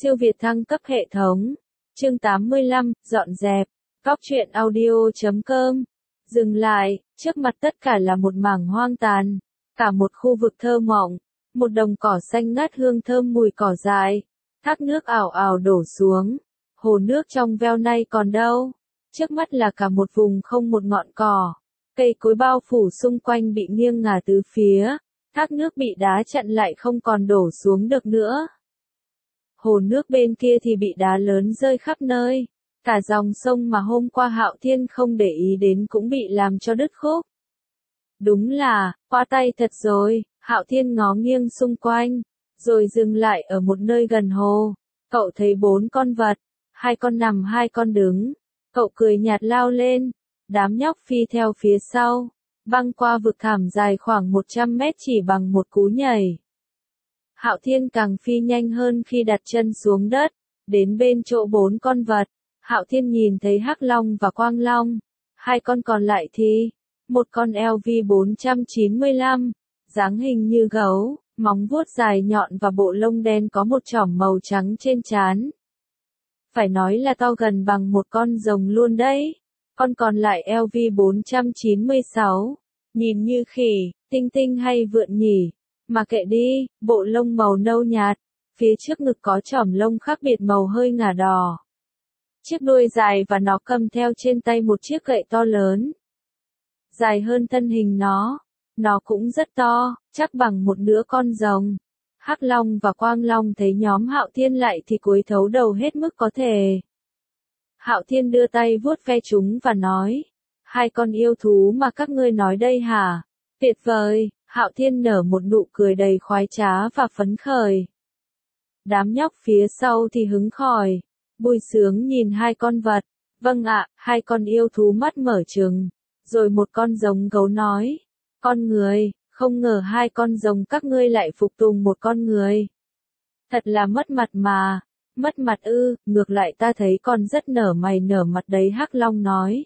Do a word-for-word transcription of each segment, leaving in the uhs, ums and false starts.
Siêu Việt thăng cấp hệ thống. Chương tám mươi lăm, dọn dẹp. Góc truyện audio chấm com. Dừng lại, trước mặt tất cả là một mảng hoang tàn. Cả một khu vực thơ mộng. Một đồng cỏ xanh ngát hương thơm mùi cỏ dại. Thác nước ảo ảo đổ xuống. Hồ nước trong veo nay còn đâu. Trước mắt là cả một vùng không một ngọn cỏ. Cây cối bao phủ xung quanh bị nghiêng ngả tứ phía. Thác nước bị đá chặn lại không còn đổ xuống được nữa. Hồ nước bên kia thì bị đá lớn rơi khắp nơi. Cả dòng sông mà hôm qua Hạo Thiên không để ý đến cũng bị làm cho đứt khúc. Đúng là, qua tay thật rồi, Hạo Thiên ngó nghiêng xung quanh, rồi dừng lại ở một nơi gần hồ. Cậu thấy bốn con vật, hai con nằm hai con đứng. Cậu cười nhạt lao lên, đám nhóc phi theo phía sau, băng qua vực thẳm dài khoảng một trăm mét chỉ bằng một cú nhảy. Hạo Thiên càng phi nhanh hơn khi đặt chân xuống đất, đến bên chỗ bốn con vật. Hạo Thiên nhìn thấy Hắc Long và Quang Long, hai con còn lại thì, một con L V bốn chín lăm, dáng hình như gấu, móng vuốt dài nhọn và bộ lông đen có một chỏm màu trắng trên trán. Phải nói là to gần bằng một con rồng luôn đấy. Con còn lại L V bốn chín sáu, nhìn như khỉ, tinh tinh hay vượn nhỉ, mà kệ đi, bộ lông màu nâu nhạt, phía trước ngực có chỏm lông khác biệt màu hơi ngả đỏ. Chiếc đuôi dài và nó cầm theo trên tay một chiếc gậy to lớn. Dài hơn thân hình nó, nó cũng rất to, chắc bằng một nửa con rồng. Hắc Long và Quang Long thấy nhóm Hạo Thiên lại thì cúi thấu đầu hết mức có thể. Hạo Thiên đưa tay vuốt ve chúng và nói, hai con yêu thú mà các ngươi nói đây hả? Tuyệt vời, Hạo Thiên nở một nụ cười đầy khoái trá và phấn khởi. Đám nhóc phía sau thì hứng khòi, vui sướng nhìn hai con vật. Vâng ạ, hai con yêu thú mắt mở trừng. Rồi một con giống gấu nói, con người, không ngờ hai con rồng các ngươi lại phục tùng một con người. Thật là mất mặt mà. Mất mặt ư, ngược lại ta thấy con rất nở mày nở mặt đấy, Hắc Long nói.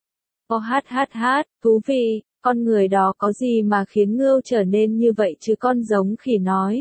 Ô hát hát hát, thú vị, con người đó có gì mà khiến ngưu trở nên như vậy chứ, con giống khỉ nói.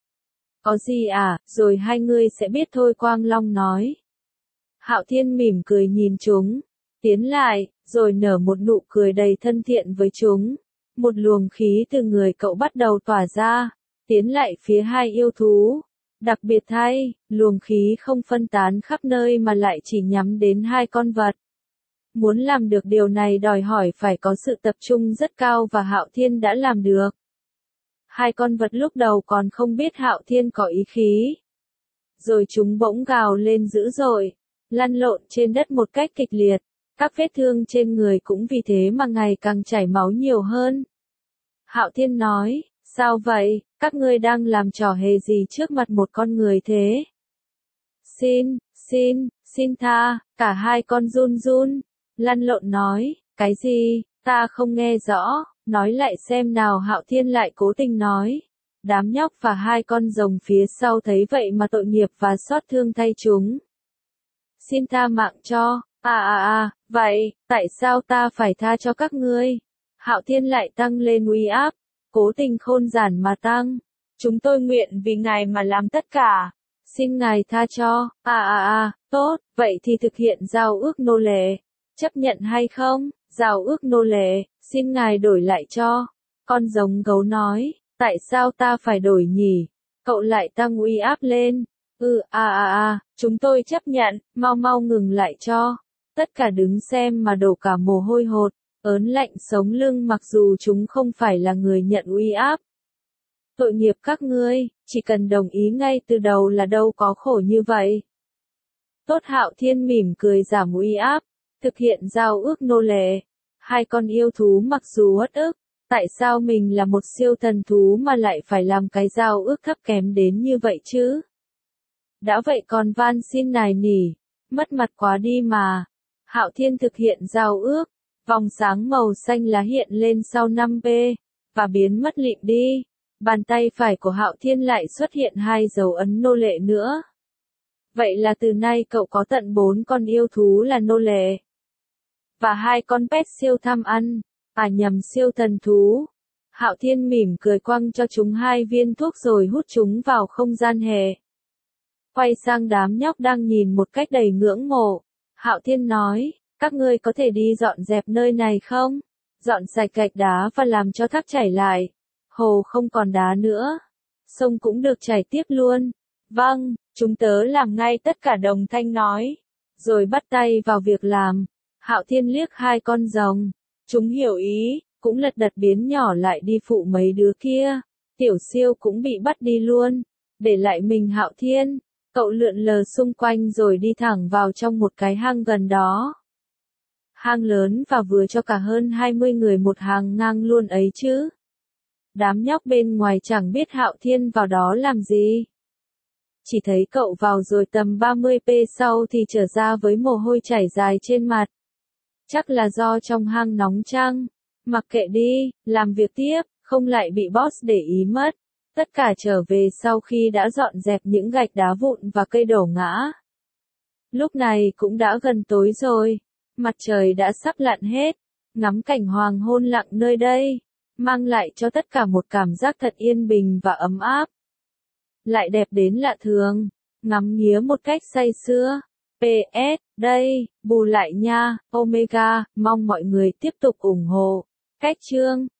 Có gì à, rồi hai ngươi sẽ biết thôi, Quang Long nói. Hạo Thiên mỉm cười nhìn chúng, tiến lại, rồi nở một nụ cười đầy thân thiện với chúng. Một luồng khí từ người cậu bắt đầu tỏa ra, tiến lại phía hai yêu thú. Đặc biệt thay, luồng khí không phân tán khắp nơi mà lại chỉ nhắm đến hai con vật. Muốn làm được điều này đòi hỏi phải có sự tập trung rất cao và Hạo Thiên đã làm được. Hai con vật lúc đầu còn không biết Hạo Thiên có ý khí. Rồi chúng bỗng gào lên dữ dội, lăn lộn trên đất một cách kịch liệt. Các vết thương trên người cũng vì thế mà ngày càng chảy máu nhiều hơn. Hạo Thiên nói, sao vậy, các ngươi đang làm trò hề gì trước mặt một con người thế? Xin, xin, xin tha, cả hai con run run. Lăn lộn nói, cái gì, ta không nghe rõ, nói lại xem nào. Hạo Thiên lại cố tình nói. Đám nhóc và hai con rồng phía sau thấy vậy mà tội nghiệp và xót thương thay chúng. Xin tha mạng cho, à à à, vậy, tại sao ta phải tha cho các ngươi? Hạo Thiên lại tăng lên uy áp, cố tình khôn giản mà tăng. Chúng tôi nguyện vì ngài mà làm tất cả. Xin ngài tha cho, à à à, tốt, vậy thì thực hiện giao ước nô lệ. Chấp nhận hay không? Giao ước nô lệ, xin ngài đổi lại cho. Con giống gấu nói, tại sao ta phải đổi nhỉ? Cậu lại tăng uy áp lên. Ừ, à à à, chúng tôi chấp nhận, mau mau ngừng lại cho. Tất cả đứng xem mà đổ cả mồ hôi hột, ớn lạnh sống lưng mặc dù chúng không phải là người nhận uy áp. Tội nghiệp các ngươi, chỉ cần đồng ý ngay từ đầu là đâu có khổ như vậy. Tốt, Hạo Thiên mỉm cười giảm uy áp, thực hiện giao ước nô lệ. Hai con yêu thú mặc dù uất ức, tại sao mình là một siêu thần thú mà lại phải làm cái giao ước thấp kém đến như vậy chứ? Đã vậy còn van xin nài nỉ, mất mặt quá đi mà. Hạo Thiên thực hiện giao ước, vòng sáng màu xanh lá hiện lên sau năm B, và biến mất lịm đi. Bàn tay phải của Hạo Thiên lại xuất hiện hai dấu ấn nô lệ nữa. Vậy là từ nay cậu có tận bốn con yêu thú là nô lệ. Và hai con pet siêu tham ăn, à nhầm siêu thần thú. Hạo Thiên mỉm cười quăng cho chúng hai viên thuốc rồi hút chúng vào không gian hệ. quay sang đám nhóc đang nhìn một cách đầy ngưỡng mộ. Hạo Thiên nói, các ngươi có thể đi dọn dẹp nơi này không? Dọn sạch gạch đá và làm cho thác chảy lại. Hồ không còn đá nữa. Sông cũng được chảy tiếp luôn. Vâng, chúng tớ làm ngay, tất cả đồng thanh nói. Rồi bắt tay vào việc làm. Hạo Thiên liếc hai con rồng. Chúng hiểu ý, cũng lật đật biến nhỏ lại đi phụ mấy đứa kia. Tiểu Siêu cũng bị bắt đi luôn. Để lại mình Hạo Thiên. Cậu lượn lờ xung quanh rồi đi thẳng vào trong một cái hang gần đó. Hang lớn và vừa cho cả hơn hai mươi người một hàng ngang luôn ấy chứ. Đám nhóc bên ngoài chẳng biết Hạo Thiên vào đó làm gì. Chỉ thấy cậu vào rồi tầm ba mươi phút sau thì trở ra với mồ hôi chảy dài trên mặt. Chắc là do trong hang nóng chăng. Mặc kệ đi, làm việc tiếp, không lại bị boss để ý mất. Tất cả trở về sau khi đã dọn dẹp những gạch đá vụn và cây đổ ngã. Lúc này cũng đã gần tối rồi. Mặt trời đã sắp lặn hết. Ngắm cảnh hoàng hôn lặng nơi đây, mang lại cho tất cả một cảm giác thật yên bình và ấm áp. Lại đẹp đến lạ thường. Ngắm nghía một cách say sưa. pê ét, đây, bù lại nha, Omega, mong mọi người tiếp tục ủng hộ. Cách chương